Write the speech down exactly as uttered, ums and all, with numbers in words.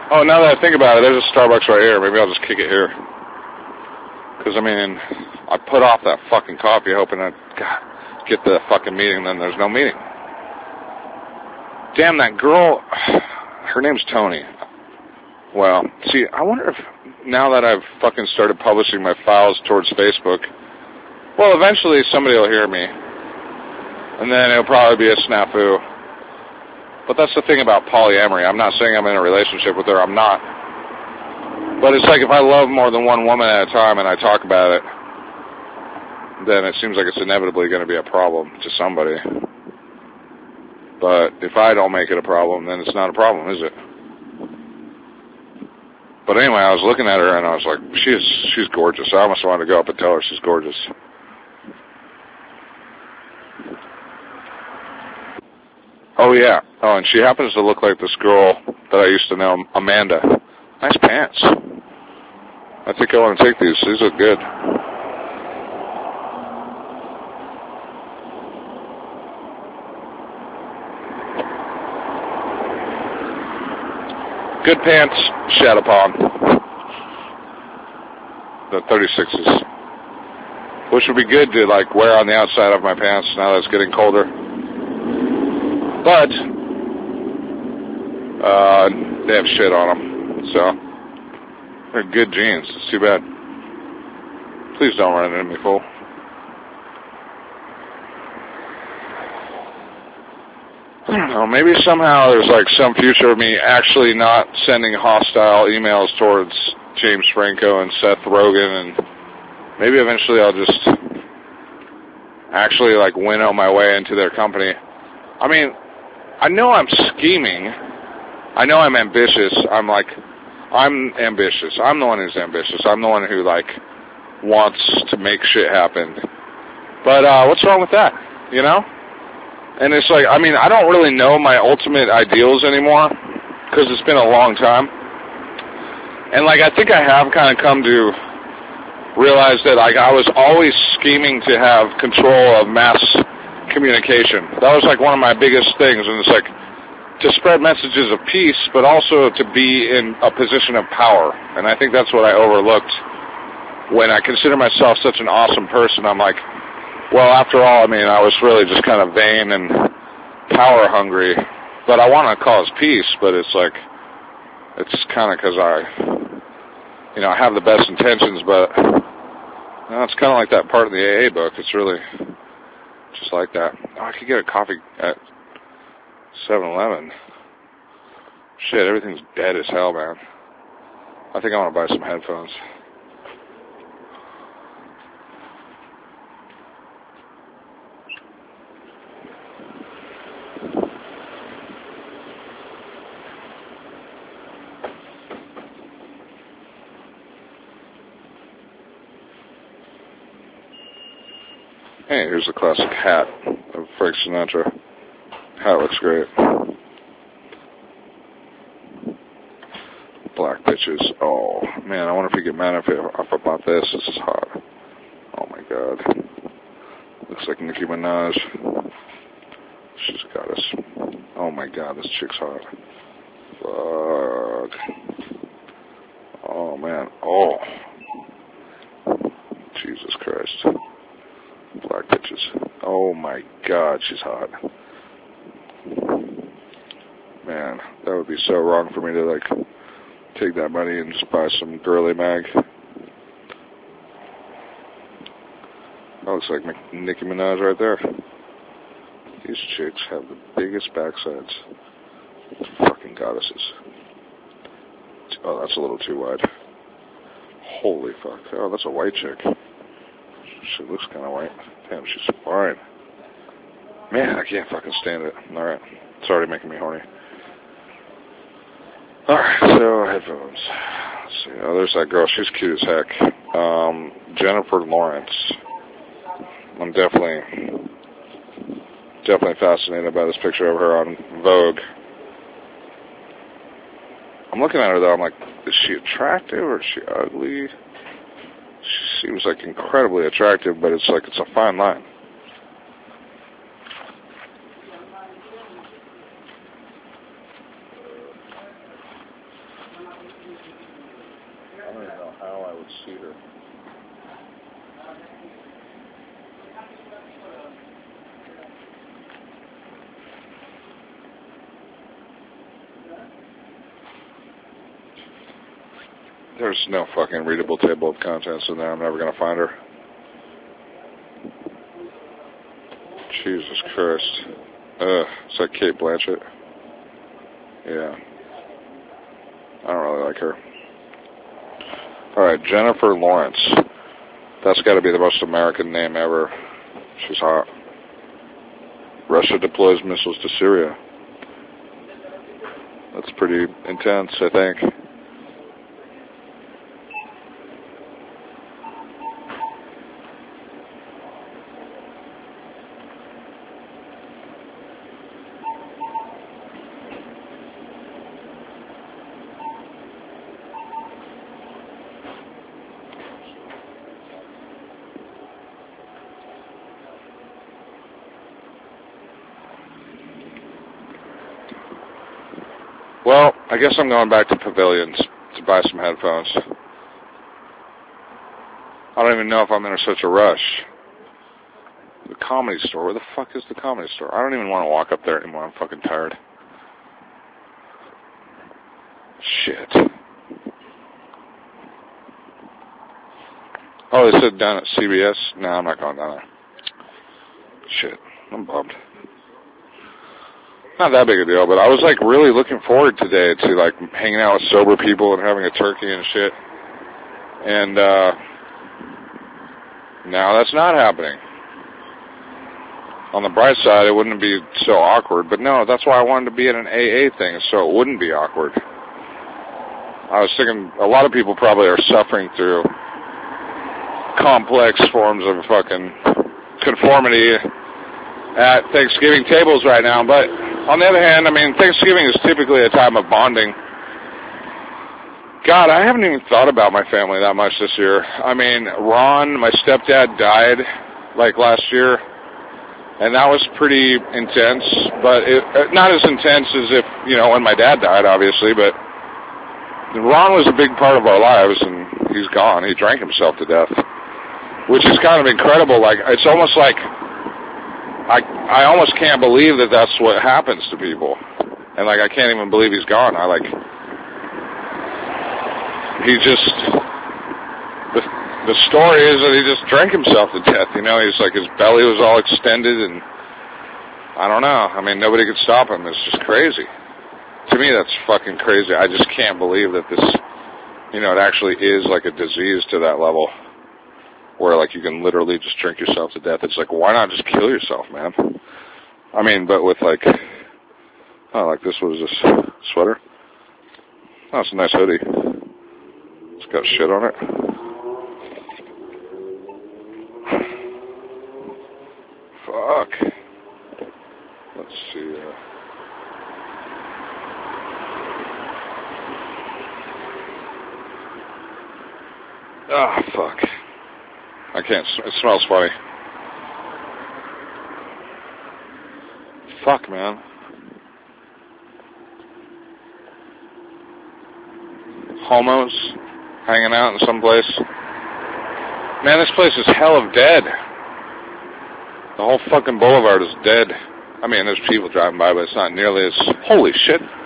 Oh, now that I think about it, there's a Starbucks right here. Maybe I'll just kick it here. Because, I mean, I put off that fucking coffee hoping I'd God, get the fucking meeting, then there's no meeting. Damn, that girl, her name's Tony. Well, see, I wonder if, now that I've fucking started publishing my files towards Facebook, well, eventually somebody will hear me. And then it'll probably be a snafu. But that's the thing about polyamory. I'm not saying I'm in a relationship with her. I'm not. But it's like if I love more than one woman at a time and I talk about it, then it seems like it's inevitably going to be a problem to somebody. But if I don't make it a problem, then it's not a problem, is it? But anyway, I was looking at her and I was like, she's she's gorgeous. I almost wanted to go up and tell her she's gorgeous. Oh, yeah. Oh, and she happens to look like this girl that I used to know, Amanda. Nice pants. I think I want to take these. These look good. Good pants, Shadowpawn. The thirty-sixes. Which would be good to, like, wear on the outside of my pants now that it's getting colder. But, uh, they have shit on them, so they're good jeans. It's too bad. Please don't run into me, fool. I don't know, maybe somehow there's like some future of me actually not sending hostile emails towards James Franco and Seth Rogen, and maybe eventually I'll just actually like winnow my way into their company. I mean, I know I'm scheming. I know I'm ambitious. I'm like, I'm ambitious. I'm the one who's ambitious. I'm the one who, like, wants to make shit happen. But, uh, what's wrong with that? You know? And it's like, I mean, I don't really know my ultimate ideals anymore, because it's been a long time. And, like, I think I have kind of come to realize that, like, I was always scheming to have control of mass communication. That was like one of my biggest things, and it's like to spread messages of peace, but also to be in a position of power. And I think that's what I overlooked when I consider myself such an awesome person. I'm like, well, after all, I mean, I was really just kind of vain and power hungry, but I want to cause peace. But it's like, it's kind of because I, you know, I have the best intentions, but you know, it's kind of like that part of the A A book. It's really just like that. Oh, I could get a coffee at seven eleven. Shit, everything's dead as hell, man. I think I want to buy some headphones. Hey, here's a classic hat of Frank Sinatra. Hat looks great. Black bitches. Oh, man, I wonder if we get mad if, it, if I bought this. This is hot. Oh, my God. Looks like Nicki Minaj. She's got us. Oh, my God, this chick's hot. Fuck. Oh, man. Oh. Jesus Christ. Black bitches. Oh, my God, she's hot. Man, that would be so wrong for me to, like, take that money and just buy some girly mag. That looks like Nicki Minaj right there. These chicks have the biggest backsides. Fucking goddesses. Oh, that's a little too wide. Holy fuck. Oh, that's a white chick. She looks kind of white. Damn, she's fine. Man, I can't fucking stand it. Alright. It's already making me horny. Alright, so headphones. Let's see. Oh, there's that girl. She's cute as heck. Um, Jennifer Lawrence. I'm definitely, definitely fascinated by this picture of her on Vogue. I'm looking at her though, I'm like, is she attractive or is she ugly? She seems like incredibly attractive, but it's like, it's a fine line. how I would see her. There's no fucking readable table of contents in there. I'm never going to find her. Jesus Christ. Ugh. Is that Cate Blanchett? Yeah. I don't really like her. Alright, Jennifer Lawrence. That's got to be the most American name ever. She's hot. Russia deploys missiles to Syria. That's pretty intense, I think. Well, I guess I'm going back to Pavilions to buy some headphones. I don't even know if I'm in such a rush. The Comedy Store? Where the fuck is the Comedy Store? I don't even want to walk up there anymore. I'm fucking tired. Shit. Oh, they said down at C B S? No, I'm not going down there. Shit. I'm bummed. Not that big a deal, but I was like really looking forward today to like hanging out with sober people and having a turkey and shit. And uh now that's not happening. On the bright side, it wouldn't be so awkward, but no, that's why I wanted to be at an A A thing, so it wouldn't be awkward. I was thinking a lot of people probably are suffering through complex forms of fucking conformity at Thanksgiving tables right now, but on the other hand, I mean, Thanksgiving is typically a time of bonding. God, I haven't even thought about my family that much this year. I mean, Ron, my stepdad, died, like, last year, and that was pretty intense, but it, not as intense as if, you know, when my dad died, obviously, but Ron was a big part of our lives, and he's gone. He drank himself to death, which is kind of incredible. Like, it's almost like I I almost can't believe that that's what happens to people. And, like, I can't even believe he's gone. I, like, he just, the, the story is that he just drank himself to death, you know. He's like, his belly was all extended, and I don't know. I mean, nobody could stop him. It's just crazy. To me, that's fucking crazy. I just can't believe that this, you know, it actually is like a disease to that level. Where, like, you can literally just drink yourself to death. It's like, why not just kill yourself, man? I mean, but with, like, oh, like, this was this sweater? Oh, it's a nice hoodie. It's got shit on it. Fuck. Let's see. Uh... Ah, oh, fuck. I can't, it smells funny. Fuck, man. Homos hanging out in some place. Man, this place is hell of dead. The whole fucking boulevard is dead. I mean, there's people driving by, but it's not nearly as... Holy shit.